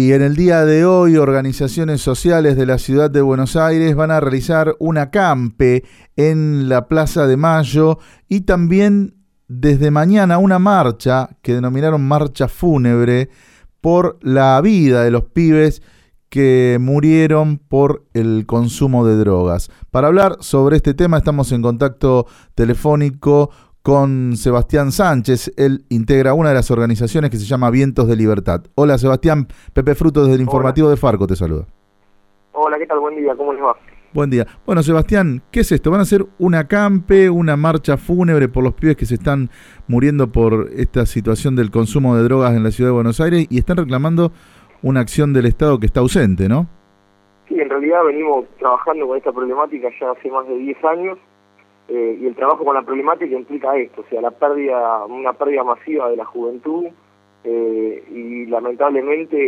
Y en el día de hoy, organizaciones sociales de la ciudad de Buenos Aires van a realizar un acampe en la Plaza de Mayo y también desde mañana una marcha que denominaron marcha fúnebre por la vida de los pibes que murieron por el consumo de drogas. Para hablar sobre este tema estamos en contacto telefónico con Sebastián Sánchez. Él integra una de las organizaciones que se llama Vientos de Libertad. Hola Sebastián, Pepe Fruto desde el informativo de Farco te saluda. Hola, ¿qué tal? Buen día, ¿cómo les va? Buen día. Bueno, Sebastián, ¿qué es esto? ¿Van a hacer un acampe, una marcha fúnebre por los pibes que se están muriendo por esta situación del consumo de drogas en la ciudad de Buenos Aires y están reclamando una acción del Estado que está ausente, ¿no? Sí, en realidad venimos trabajando con esta problemática ya hace más de 10 años y el trabajo con la problemática implica esto, o sea, una pérdida masiva de la juventud y lamentablemente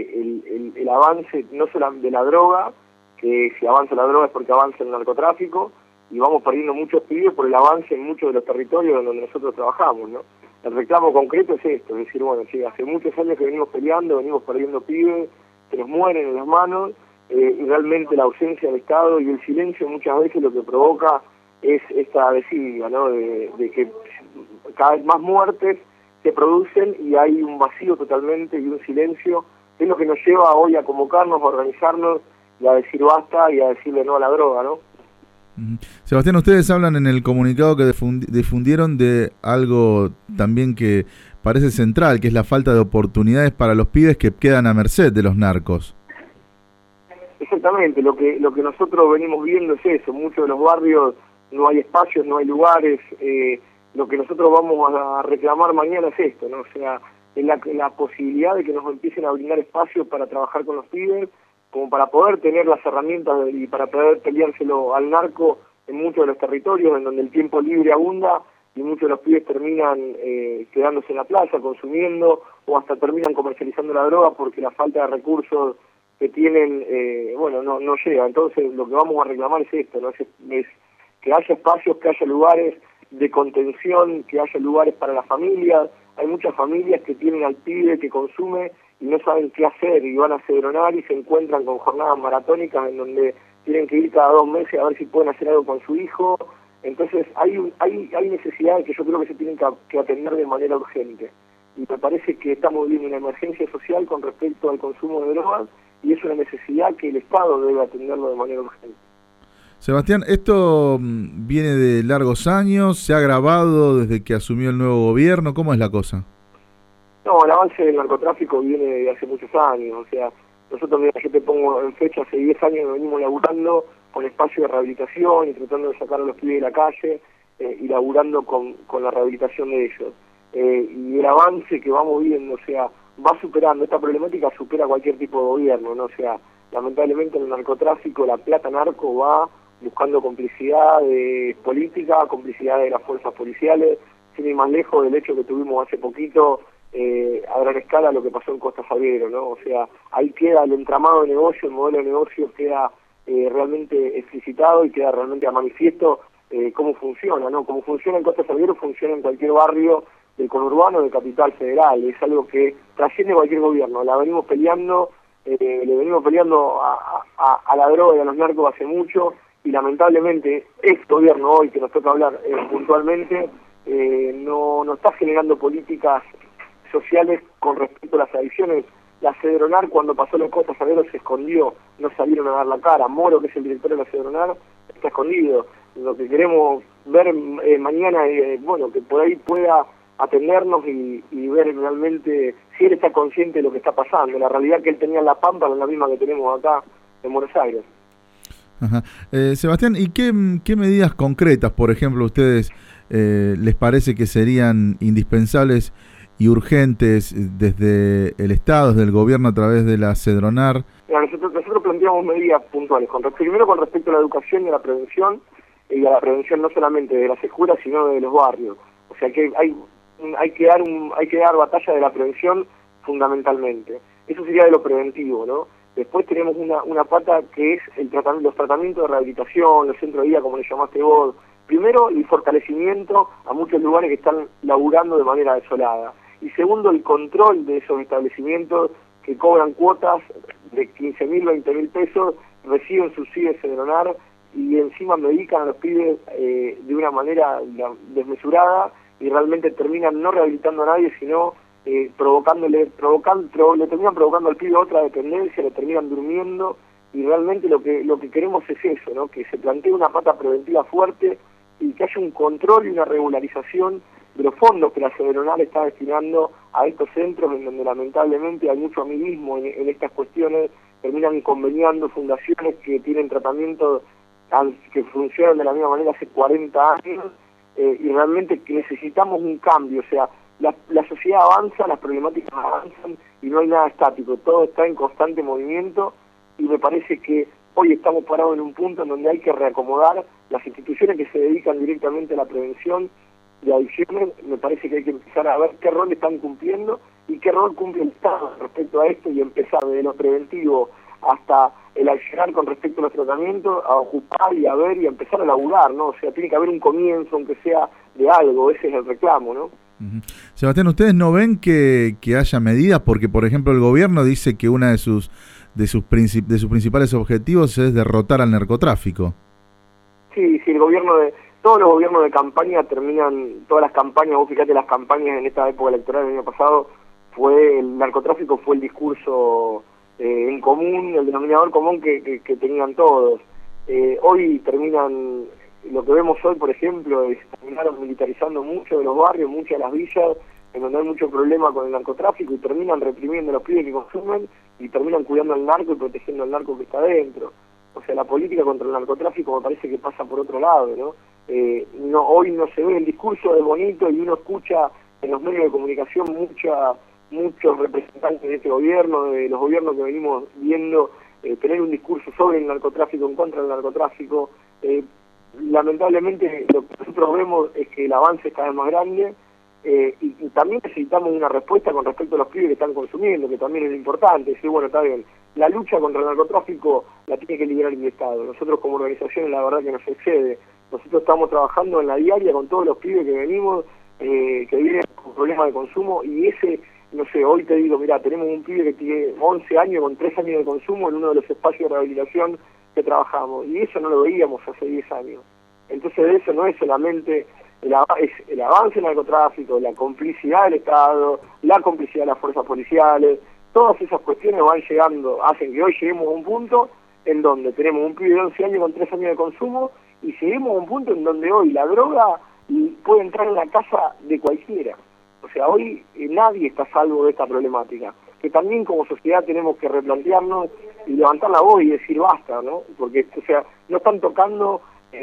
el avance no solo de la droga, que si avanza la droga es porque avanza el narcotráfico, y vamos perdiendo muchos pibes por el avance en muchos de los territorios en donde nosotros trabajamos, ¿no? El reclamo concreto es esto, es decir, bueno, sí, hace muchos años que venimos peleando, venimos perdiendo pibes, se nos mueren en las manos, y realmente la ausencia del Estado y el silencio muchas veces lo que provoca es esta desidia, ¿no? De que cada vez más muertes se producen y hay un vacío totalmente y un silencio, que es lo que nos lleva hoy a convocarnos, a organizarnos y a decir basta y a decirle no a la droga, ¿no? Sebastián, ustedes hablan en el comunicado que difundieron de algo también que parece central, que es la falta de oportunidades para los pibes que quedan a merced de los narcos. Exactamente, lo que nosotros venimos viendo es eso, muchos de los barrios no hay espacios, no hay lugares, lo que nosotros vamos a reclamar mañana es esto, ¿no? O sea, es la posibilidad de que nos empiecen a brindar espacios para trabajar con los pibes, como para poder tener las herramientas y para poder peleárselo al narco en muchos de los territorios en donde el tiempo libre abunda y muchos de los pibes terminan quedándose en la plaza, consumiendo o hasta terminan comercializando la droga porque la falta de recursos que tienen, no llega. Entonces lo que vamos a reclamar es esto, ¿no? Es que haya espacios, que haya lugares de contención, que haya lugares para las familias. Hay muchas familias que tienen al pibe que consume y no saben qué hacer y van a cedronar y se encuentran con jornadas maratónicas en donde tienen que ir cada 2 meses a ver si pueden hacer algo con su hijo. Entonces hay necesidades que yo creo que se tienen que atender de manera urgente. Y me parece que estamos viviendo una emergencia social con respecto al consumo de drogas y es una necesidad que el Estado debe atenderlo de manera urgente. Sebastián, esto viene de largos años, se ha agravado desde que asumió el nuevo gobierno, ¿cómo es la cosa? No, el avance del narcotráfico viene de hace muchos años, o sea, nosotros, mira, yo te pongo en fecha, hace 10 años venimos laburando con espacios de rehabilitación y tratando de sacar a los pibes de la calle y laburando con la rehabilitación de ellos. Y el avance que vamos viendo, o sea, va superando, esta problemática supera cualquier tipo de gobierno, ¿no? O sea, lamentablemente en el narcotráfico, la plata narco va buscando complicidades políticas, complicidades de las fuerzas policiales, sin ir más lejos del hecho que tuvimos hace poquito a gran escala lo que pasó en Costa Salguero, ¿no? O sea, ahí queda el entramado de negocio, el modelo de negocio queda realmente explicitado y queda realmente a manifiesto cómo funciona, ¿no? Cómo funciona en Costa Salguero, funciona en cualquier barrio del conurbano de Capital Federal, es algo que trasciende cualquier gobierno, le venimos peleando a la droga y a los narcos hace mucho, y lamentablemente este gobierno hoy, que nos toca hablar puntualmente, no está generando políticas sociales con respecto a las adicciones. La Cedronar, cuando pasó la Costa Salguero, se escondió, no salieron a dar la cara. Moro, que es el director de la Cedronar, está escondido. Lo que queremos ver mañana, que por ahí pueda atendernos y ver realmente si él está consciente de lo que está pasando. La realidad que él tenía en La Pampa no es la misma que tenemos acá en Buenos Aires. Ajá. Sebastián, ¿y qué medidas concretas, por ejemplo, ustedes les parece que serían indispensables y urgentes desde el Estado, desde el gobierno a través de la Cedronar? Mira, nosotros planteamos medidas puntuales, primero con respecto a la educación y a la prevención no solamente de las escuelas, sino de los barrios. O sea que hay que dar batalla de la prevención fundamentalmente. Eso sería de lo preventivo, ¿no? Después tenemos una pata que es los tratamientos de rehabilitación, los centros de día, como le llamaste vos. Primero, el fortalecimiento a muchos lugares que están laburando de manera desolada. Y segundo, el control de esos establecimientos que cobran cuotas de 15.000, 20.000 pesos, reciben subsidios de Cedronar y encima medican a los pibes de una manera desmesurada y realmente terminan no rehabilitando a nadie, sino le terminan provocando al pibe otra dependencia, le terminan durmiendo, y realmente lo que queremos es eso, ¿no? Que se plantee una pata preventiva fuerte y que haya un control y una regularización de los fondos que la Cedronar está destinando a estos centros, en donde lamentablemente hay mucho amiguismo en estas cuestiones. Terminan conveniando fundaciones que tienen tratamiento que funcionan de la misma manera hace 40 años, y realmente que necesitamos un cambio. O sea, la sociedad avanza, las problemáticas avanzan y no hay nada estático, todo está en constante movimiento, y me parece que hoy estamos parados en un punto en donde hay que reacomodar las instituciones que se dedican directamente a la prevención de adicciones. Me parece que hay que empezar a ver qué rol están cumpliendo y qué rol cumple el Estado respecto a esto, y empezar desde lo preventivo hasta el accionar con respecto a los tratamientos, a ocupar y a ver y a empezar a laburar, ¿no? O sea, tiene que haber un comienzo, aunque sea de algo, ese es el reclamo, ¿no? Sebastián, ¿ustedes no ven que haya medidas? Porque, por ejemplo, el gobierno dice que una de sus principales objetivos es derrotar al narcotráfico. Sí, todos los gobiernos de campaña terminan, todas las campañas, vos fíjate las campañas en esta época electoral del año pasado, el narcotráfico fue el discurso en común, el denominador común que tenían todos. Hoy terminan, lo que vemos hoy, por ejemplo, es terminaron militarizando mucho de los barrios, muchas de las villas, en donde hay mucho problema con el narcotráfico, y terminan reprimiendo a los pibes que consumen, y terminan cuidando al narco y protegiendo al narco que está adentro. O sea, la política contra el narcotráfico me parece que pasa por otro lado, ¿no? Hoy no se ve el discurso de bonito, y uno escucha en los medios de comunicación muchos representantes de este gobierno, de los gobiernos que venimos viendo, tener un discurso sobre el narcotráfico, en contra del narcotráfico. Lamentablemente lo que nosotros vemos es que el avance es cada vez más grande, y también necesitamos una respuesta con respecto a los pibes que están consumiendo, que también es importante. Decir, bueno, está bien, la lucha contra el narcotráfico la tiene que liderar el Estado. Nosotros como organización, la verdad que nos excede. Nosotros estamos trabajando en la diaria con todos los pibes que venimos, que vienen con problemas de consumo, y no sé, hoy te digo, mira, tenemos un pibe que tiene 11 años con 3 años de consumo en uno de los espacios de rehabilitación que trabajamos, y eso no lo veíamos hace 10 años. Entonces de eso no es solamente el avance del narcotráfico, la complicidad del Estado, la complicidad de las fuerzas policiales, todas esas cuestiones van llegando, hacen que hoy lleguemos a un punto en donde tenemos un pibe de 11 años con 3 años de consumo, y lleguemos a un punto en donde hoy la droga puede entrar en la casa de cualquiera. O sea, hoy nadie está a salvo de esta problemática, que también como sociedad tenemos que replantearnos y levantar la voz y decir basta, ¿no? Porque, o sea, no están tocando,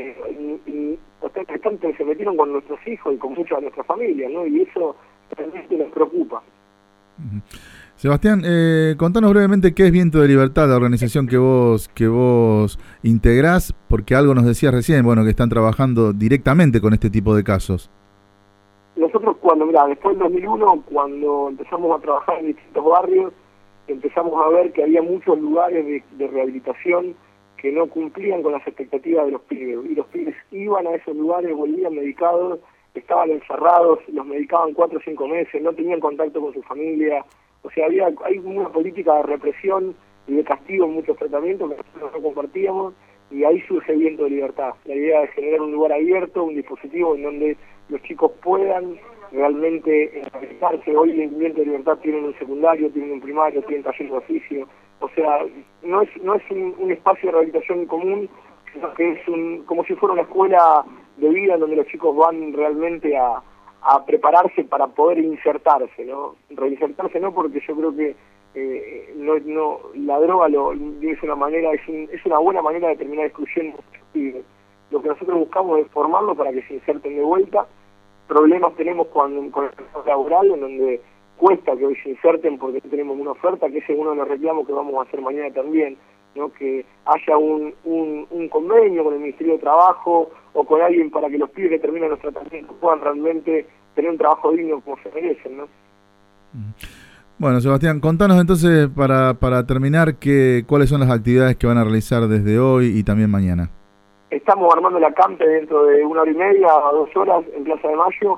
se metieron con nuestros hijos y con muchas de nuestras familias, ¿no? Y eso realmente nos preocupa. Sebastián, contanos brevemente qué es Viento de Libertad, la organización que vos integrás, porque algo nos decías recién, bueno, que están trabajando directamente con este tipo de casos. Nosotros después del 2001, cuando empezamos a trabajar en distintos barrios, empezamos a ver que había muchos lugares de rehabilitación que no cumplían con las expectativas de los pibes, y los pibes iban a esos lugares, volvían medicados, estaban encerrados, los medicaban 4 o 5 meses, no tenían contacto con su familia. O sea, hay una política de represión y de castigo en muchos tratamientos que nosotros no compartíamos, y ahí surge Viento de Libertad, la idea de generar un lugar abierto, un dispositivo en donde los chicos puedan realmente realizarse. Hoy en Viento de Libertad tienen un secundario, tienen un primario, tienen taller de oficio. O sea, no es un espacio de rehabilitación común, sino que es como si fuera una escuela de vida en donde los chicos van realmente a prepararse para poder insertarse, ¿no? Reinsertarse no, porque yo creo que la droga es una buena manera de terminar excluyendo. Lo que nosotros buscamos es formarlo para que se inserten de vuelta. Problemas tenemos con el mercado laboral, en donde cuesta que hoy se inserten porque no tenemos una oferta, que ese es uno de los reclamos que vamos a hacer mañana también, ¿no? Que haya un convenio con el Ministerio de Trabajo o con alguien para que los pibes que terminan los tratamientos puedan realmente tener un trabajo digno como se merecen, ¿no? Bueno, Sebastián, contanos entonces para terminar cuáles son las actividades que van a realizar desde hoy y también mañana. Estamos armando la campe dentro de 1 hora y media a 2 horas en Plaza de Mayo,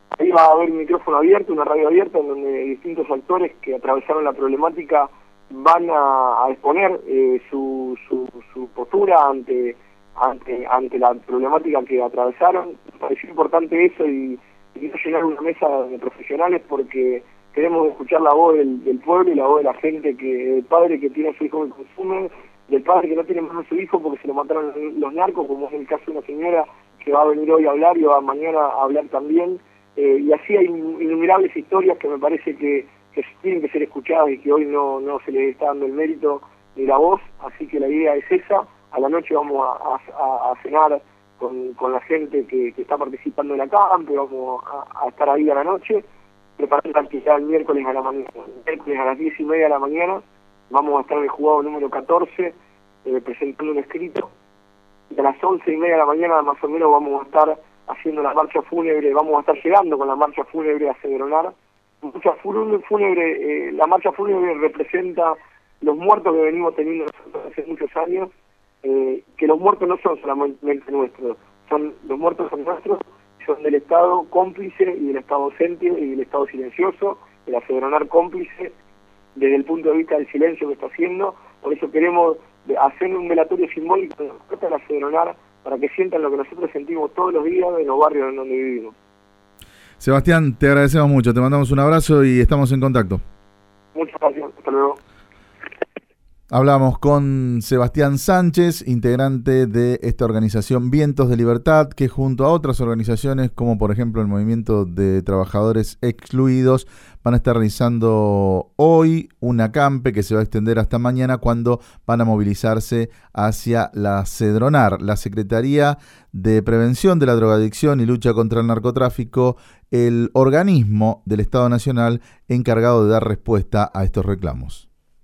Ahí va a haber un micrófono abierto, una radio abierta, en donde distintos actores que atravesaron la problemática van a exponer su postura ante la problemática que atravesaron. Me pareció importante eso y quiero llenar una mesa de profesionales porque queremos escuchar la voz del pueblo y la voz de la gente, del padre que tiene a su hijo que consume, del padre que no tiene más a su hijo porque se lo mataron los narcos, como es el caso de una señora que va a venir hoy a hablar y va mañana a hablar también. Y así hay innumerables historias que me parece que tienen que ser escuchadas y que hoy no se les está dando el mérito ni la voz, así que la idea es esa. A la noche vamos a cenar con la gente que está participando en la camp, vamos a estar ahí a la noche, preparando la actividad el miércoles a la mañana. El miércoles a las 10:30 de la mañana vamos a estar en el juzgado número 14 presentando un escrito, y a las 11:30 de la mañana más o menos vamos a estar haciendo la marcha fúnebre, vamos a estar llegando con la marcha fúnebre a Cedronar. La marcha fúnebre representa los muertos que venimos teniendo nosotros hace muchos años, que los muertos no son solamente nuestros, los muertos son nuestros, son del Estado cómplice y del Estado ausente y del Estado silencioso, de la Cedronar cómplice, desde el punto de vista del silencio que está haciendo. Por eso queremos hacer un velatorio simbólico de la Cedronar, para que sientan lo que nosotros sentimos todos los días en los barrios en donde vivimos. Sebastián, te agradecemos mucho, te mandamos un abrazo y estamos en contacto. Muchas gracias, hasta luego. Hablamos con Sebastián Sánchez, integrante de esta organización Vientos de Libertad, que junto a otras organizaciones, como por ejemplo el Movimiento de Trabajadores Excluidos, van a estar realizando hoy una acampe que se va a extender hasta mañana, cuando van a movilizarse hacia la Cedronar, la Secretaría de Prevención de la Drogadicción y Lucha contra el Narcotráfico, el organismo del Estado Nacional encargado de dar respuesta a estos reclamos.